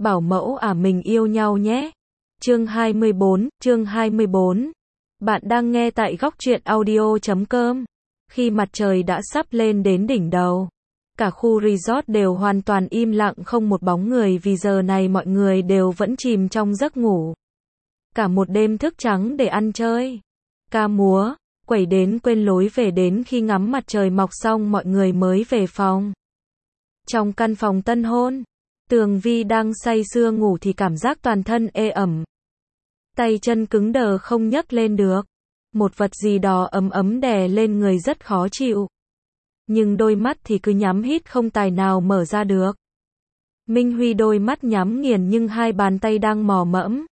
bảo mẫu mình yêu nhau nhé. Chương 24. Bạn đang nghe tại góc truyện audio.com. Khi mặt trời đã sắp lên đến đỉnh đầu, cả khu resort đều hoàn toàn im lặng, không một bóng người, vì giờ này mọi người đều vẫn chìm trong giấc ngủ. Cả một đêm thức trắng để ăn chơi, ca múa, quẩy đến quên lối về, đến khi ngắm mặt trời mọc xong mọi người mới về phòng. Trong căn phòng tân hôn, Tường Vi đang say sưa ngủ thì cảm giác toàn thân ê ẩm. Tay chân cứng đờ không nhấc lên được. Một vật gì đó ấm ấm đè lên người rất khó chịu. Nhưng đôi mắt thì cứ nhắm hít không tài nào mở ra được. Minh Huy đôi mắt nhắm nghiền nhưng hai bàn tay đang mò mẫm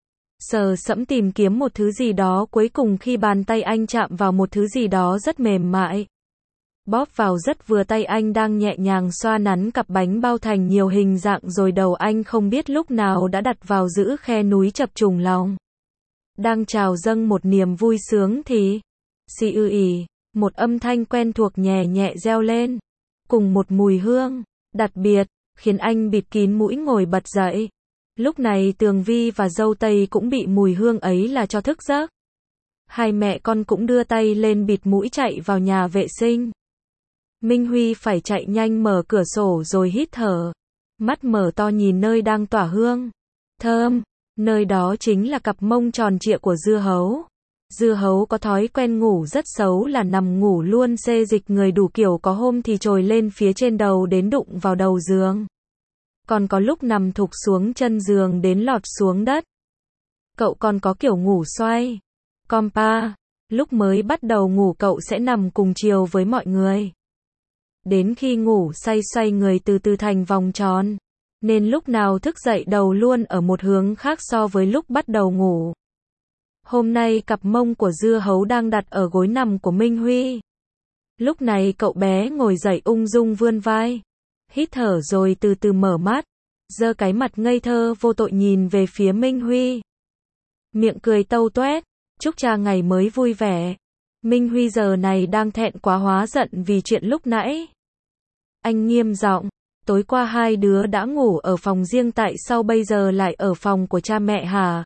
sờ sẫm tìm kiếm một thứ gì đó, cuối cùng khi bàn tay anh chạm vào một thứ gì đó rất mềm mại, bóp vào rất vừa, tay anh đang nhẹ nhàng xoa nắn cặp bánh bao thành nhiều hình dạng, rồi đầu anh không biết lúc nào đã đặt vào giữ khe núi chập trùng lòng. Đang trào dâng một niềm vui sướng thì xì ư ì, một âm thanh quen thuộc nhẹ nhẹ reo lên, cùng một mùi hương đặc biệt khiến anh bịt kín mũi ngồi bật dậy. Lúc này Tường Vi và dâu tây cũng bị mùi hương ấy là cho thức giấc. Hai mẹ con cũng đưa tay lên bịt mũi chạy vào nhà vệ sinh. Minh Huy phải chạy nhanh mở cửa sổ rồi hít thở, mắt mở to nhìn nơi đang tỏa hương thơm. Nơi đó chính là cặp mông tròn trịa của Dưa Hấu. Dưa Hấu có thói quen ngủ rất xấu là nằm ngủ luôn xê dịch người đủ kiểu, có hôm thì trồi lên phía trên đầu đến đụng vào đầu giường, còn có lúc nằm thụp xuống chân giường đến lọt xuống đất. Cậu còn có kiểu ngủ xoay compa. Lúc mới bắt đầu ngủ cậu sẽ nằm cùng chiều với mọi người. Đến khi ngủ say xoay người từ từ thành vòng tròn, nên lúc nào thức dậy đầu luôn ở một hướng khác so với lúc bắt đầu ngủ. Hôm nay cặp mông của Dưa Hấu đang đặt ở gối nằm của Minh Huy. Lúc này cậu bé ngồi dậy ung dung vươn vai, hít thở rồi từ từ mở mắt, giơ cái mặt ngây thơ vô tội nhìn về phía Minh Huy. Miệng cười tâu toét, chúc cha ngày mới vui vẻ. Minh Huy giờ này đang thẹn quá hóa giận vì chuyện lúc nãy. Anh nghiêm giọng, tối qua hai đứa đã ngủ ở phòng riêng, tại sao bây giờ lại ở phòng của cha mẹ hả?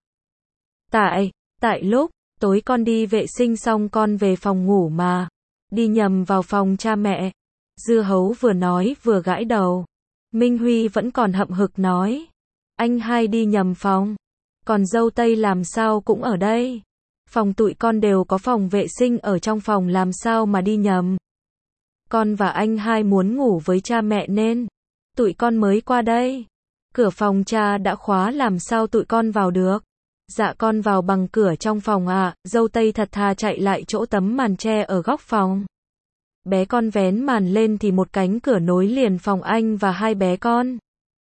Tại lúc tối con đi vệ sinh xong con về phòng ngủ mà, đi nhầm vào phòng cha mẹ. Dưa Hấu vừa nói vừa gãi đầu. Minh Huy vẫn còn hậm hực nói, anh hai đi nhầm phòng, còn dâu tây làm sao cũng ở đây. Phòng tụi con đều có phòng vệ sinh ở trong phòng, làm sao mà đi nhầm. Con và anh hai muốn ngủ với cha mẹ nên tụi con mới qua đây. Cửa phòng cha đã khóa, làm sao tụi con vào được? Dạ con vào bằng cửa trong phòng ạ. Dâu tây thật thà chạy lại chỗ tấm màn tre ở góc phòng. Bé con vén màn lên thì một cánh cửa nối liền phòng anh và hai bé con.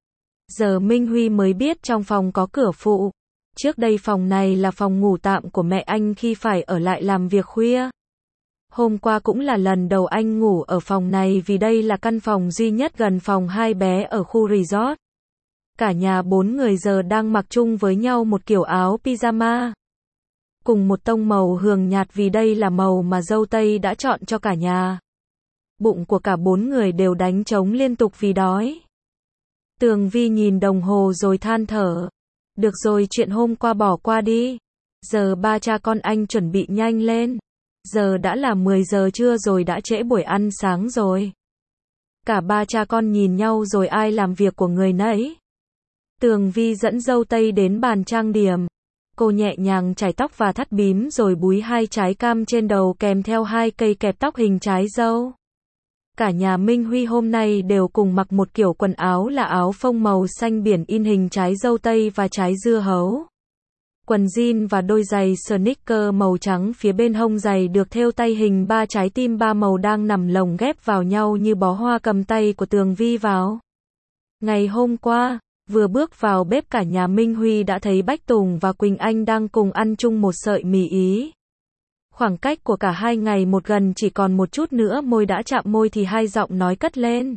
Giờ Minh Huy mới biết trong phòng có cửa phụ. Trước đây phòng này là phòng ngủ tạm của mẹ anh khi phải ở lại làm việc khuya. Hôm qua cũng là lần đầu anh ngủ ở phòng này vì đây là căn phòng duy nhất gần phòng hai bé ở khu resort. Cả nhà 4 người giờ đang mặc chung với nhau một kiểu áo pyjama, cùng một tông màu hường nhạt vì đây là màu mà dâu tây đã chọn cho cả nhà. Bụng của cả 4 người đều đánh trống liên tục vì đói. Tường Vi nhìn đồng hồ rồi than thở. Được rồi, chuyện hôm qua bỏ qua đi. Giờ ba cha con anh chuẩn bị nhanh lên. Giờ đã là 10 giờ trưa rồi, đã trễ buổi ăn sáng rồi. Cả ba cha con nhìn nhau rồi ai làm việc của người nấy. Tường Vi dẫn dâu tây đến bàn trang điểm. Cô nhẹ nhàng chải tóc và thắt bím rồi búi 2 trái cam trên đầu kèm theo 2 cây kẹp tóc hình trái dâu. Cả nhà Minh Huy hôm nay đều cùng mặc một kiểu quần áo là áo phông màu xanh biển in hình trái dâu tây và trái Dưa Hấu. Quần jean và đôi giày sneaker màu trắng, phía bên hông giày được thêu tay hình 3 trái tim 3 màu đang nằm lồng ghép vào nhau như bó hoa, cầm tay của Tường Vi vào. Ngày hôm qua, vừa bước vào bếp cả nhà Minh Huy đã thấy Bách Tùng và Quỳnh Anh đang cùng ăn chung một sợi mì Ý. Khoảng cách của cả hai ngày một gần chỉ còn một chút nữa môi đã chạm môi thì hai giọng nói cất lên.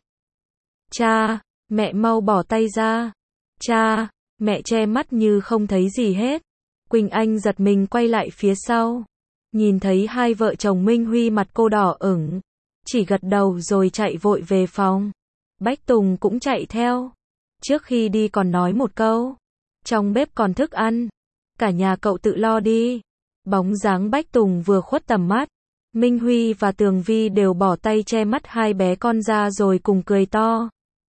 Cha, mẹ mau bỏ tay ra. Cha, mẹ che mắt như không thấy gì hết. Quỳnh Anh giật mình quay lại phía sau. Nhìn thấy hai vợ chồng Minh Huy, mặt cô đỏ ửng. Chỉ gật đầu rồi chạy vội về phòng. Bách Tùng cũng chạy theo. Trước khi đi còn nói một câu. Trong bếp còn thức ăn. Cả nhà cậu tự lo đi. Bóng dáng Bách Tùng vừa khuất tầm mắt. Minh Huy và Tường Vi đều bỏ tay che mắt hai bé con ra rồi cùng cười to.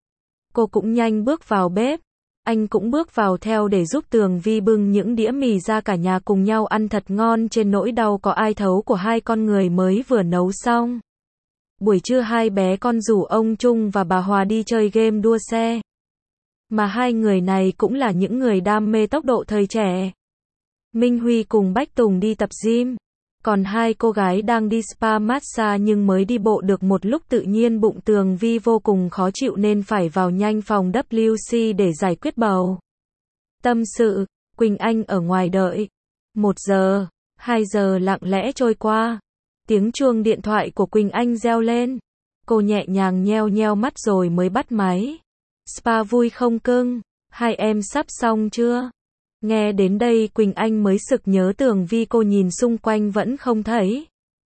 Cô cũng nhanh bước vào bếp. Anh cũng bước vào theo để giúp Tường Vi bưng những đĩa mì ra, cả nhà cùng nhau ăn thật ngon trên nỗi đau có ai thấu của hai con người mới vừa nấu xong. Buổi trưa hai bé con rủ ông Trung và bà Hòa đi chơi game đua xe. Mà hai người này cũng là những người đam mê tốc độ thời trẻ. Minh Huy cùng Bách Tùng đi tập gym. Còn hai cô gái đang đi spa massage, nhưng mới đi bộ được một lúc tự nhiên bụng Tường Vi vô cùng khó chịu nên phải vào nhanh phòng WC để giải quyết bầu. Tâm sự, Quỳnh Anh ở ngoài đợi. 1 giờ, 2 giờ lặng lẽ trôi qua. Tiếng chuông điện thoại của Quỳnh Anh reo lên. Cô nhẹ nhàng nheo nheo mắt rồi mới bắt máy. Spa vui không cưng? Hai em sắp xong chưa? Nghe đến đây Quỳnh Anh mới sực nhớ Tường Vi, cô nhìn xung quanh vẫn không thấy.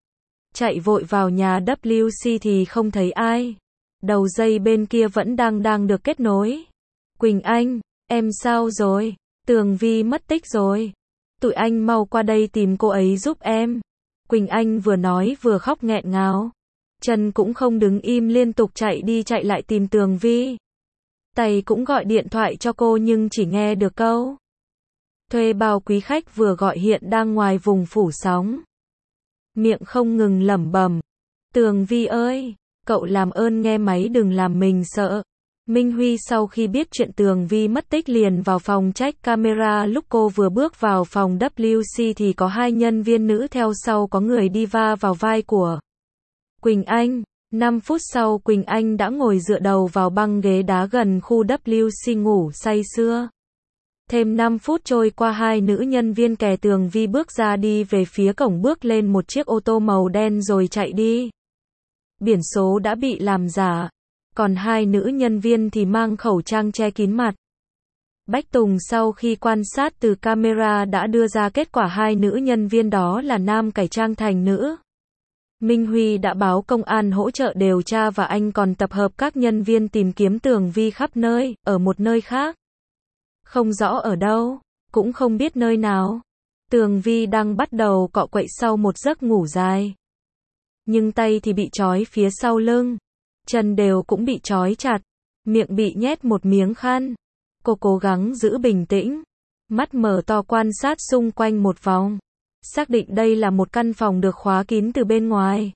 Chạy vội vào nhà WC thì không thấy ai. Đầu dây bên kia vẫn đang được kết nối. Quỳnh Anh, em sao rồi? Tường Vi mất tích rồi. Tụi anh mau qua đây tìm cô ấy giúp em. Quỳnh Anh vừa nói vừa khóc nghẹn ngào. Chân cũng không đứng im, liên tục chạy đi chạy lại tìm Tường Vi. Tay cũng gọi điện thoại cho cô nhưng chỉ nghe được câu thuê bao quý khách vừa gọi hiện đang ngoài vùng phủ sóng. Miệng không ngừng lẩm bẩm. Tường Vi ơi, cậu làm ơn nghe máy đừng làm mình sợ. Minh Huy sau khi biết chuyện Tường Vi mất tích liền vào phòng check camera, lúc cô vừa bước vào phòng WC thì có hai nhân viên nữ theo sau, có người đi va vào vai của Quỳnh Anh. 5 phút sau Quỳnh Anh đã ngồi dựa đầu vào băng ghế đá gần khu WC ngủ say sưa. Thêm 5 phút trôi qua, hai nữ nhân viên kè Tường Vi bước ra đi về phía cổng, bước lên một chiếc ô tô màu đen rồi chạy đi. Biển số đã bị làm giả. Còn hai nữ nhân viên thì mang khẩu trang che kín mặt. Bách Tùng sau khi quan sát từ camera đã đưa ra kết quả hai nữ nhân viên đó là nam cải trang thành nữ. Minh Huy đã báo công an hỗ trợ điều tra và anh còn tập hợp các nhân viên tìm kiếm Tường Vi khắp nơi, ở một nơi khác. Không rõ ở đâu, cũng không biết nơi nào. Tường Vi đang bắt đầu cọ quậy sau một giấc ngủ dài. Nhưng tay thì bị trói phía sau lưng. Chân đều cũng bị trói chặt. Miệng bị nhét một miếng khăn. Cô cố gắng giữ bình tĩnh. Mắt mở to quan sát xung quanh một vòng. Xác định đây là một căn phòng được khóa kín từ bên ngoài.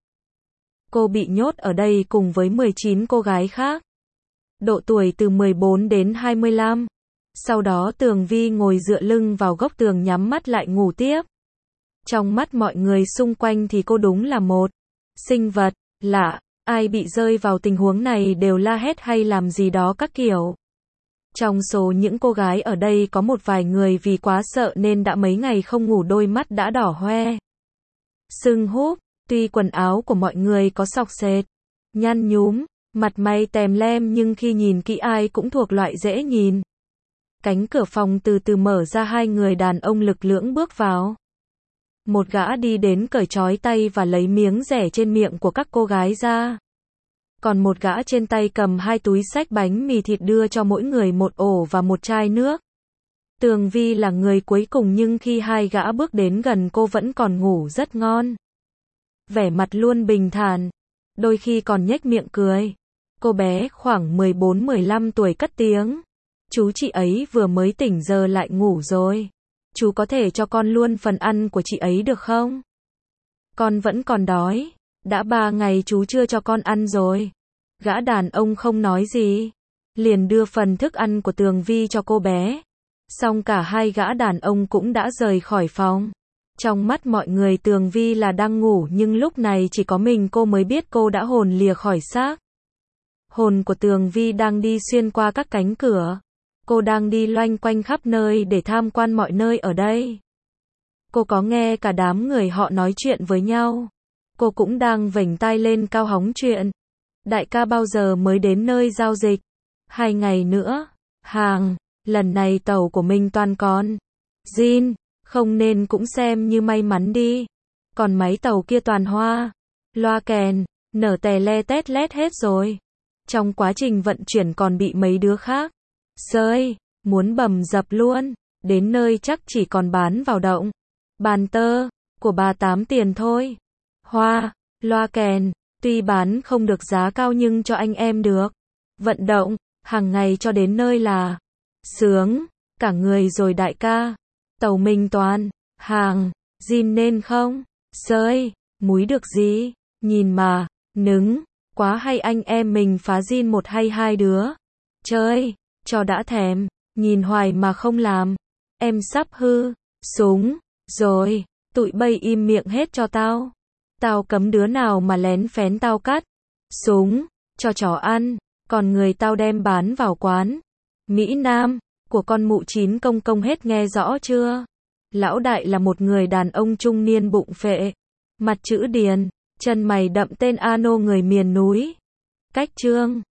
Cô bị nhốt ở đây cùng với 19 cô gái khác. Độ tuổi từ 14 đến 25. Sau đó Tường Vi ngồi dựa lưng vào góc tường nhắm mắt lại ngủ tiếp. Trong mắt mọi người xung quanh thì cô đúng là một sinh vật lạ. Ai bị rơi vào tình huống này đều la hét hay làm gì đó các kiểu. Trong số những cô gái ở đây có một vài người vì quá sợ nên đã mấy ngày không ngủ, đôi mắt đã đỏ hoe, sưng húp. Tuy quần áo của mọi người có xộc xệch, nhăn nhúm, mặt mày tèm lem nhưng khi nhìn kỹ ai cũng thuộc loại dễ nhìn. Cánh cửa phòng từ từ mở ra, hai người đàn ông lực lưỡng bước vào. Một gã đi đến cởi trói tay và lấy miếng rẻ trên miệng của các cô gái ra. Còn một gã trên tay cầm hai túi xách bánh mì thịt đưa cho mỗi người một ổ và một chai nước. Tường Vi là người cuối cùng nhưng khi hai gã bước đến gần cô vẫn còn ngủ rất ngon. Vẻ mặt luôn bình thản, đôi khi còn nhếch miệng cười. Cô bé khoảng 14-15 tuổi cất tiếng. Chú, chị ấy vừa mới tỉnh giờ lại ngủ rồi. Chú có thể cho con luôn phần ăn của chị ấy được không? Con vẫn còn đói. Đã 3 ngày chú chưa cho con ăn rồi. Gã đàn ông không nói gì, liền đưa phần thức ăn của Tường Vi cho cô bé. Xong cả hai gã đàn ông cũng đã rời khỏi phòng. Trong mắt mọi người Tường Vi là đang ngủ nhưng lúc này chỉ có mình cô mới biết cô đã hồn lìa khỏi xác. Hồn của Tường Vi đang đi xuyên qua các cánh cửa. Cô đang đi loanh quanh khắp nơi để tham quan mọi nơi ở đây. Cô có nghe cả đám người họ nói chuyện với nhau. Cô cũng đang vểnh tai lên cao hóng chuyện. Đại ca bao giờ mới đến nơi giao dịch? 2 ngày nữa. Hàng, lần này tàu của mình toàn con zin, không nên cũng xem như may mắn đi. Còn máy tàu kia toàn hoa, loa kèn, nở tè le tét lét hết rồi. Trong quá trình vận chuyển còn bị mấy đứa khác Sơi, muốn bầm dập luôn, đến nơi chắc chỉ còn bán vào động. Bàn tơ, của bà 8 tiền thôi. Hoa, loa kèn, tuy bán không được giá cao nhưng cho anh em được. Vận động, hàng ngày cho đến nơi là sướng, cả người rồi đại ca. Tàu mình toàn, hàng, zin nên không? Sơi, múi được gì? Nhìn mà, nứng, quá hay anh em mình phá zin một hay hai đứa. Chơi, cho đã thèm, nhìn hoài mà không làm. Em sắp hư, súng, rồi, tụi bay im miệng hết cho tao. Tao cấm đứa nào mà lén phén tao cắt. Súng, cho chó ăn, còn người tao đem bán vào quán. Mỹ Nam, của con mụ chín công công hết nghe rõ chưa? Lão đại là một người đàn ông trung niên bụng phệ. Mặt chữ điền, chân mày đậm tên Ano người miền núi. Cách trương.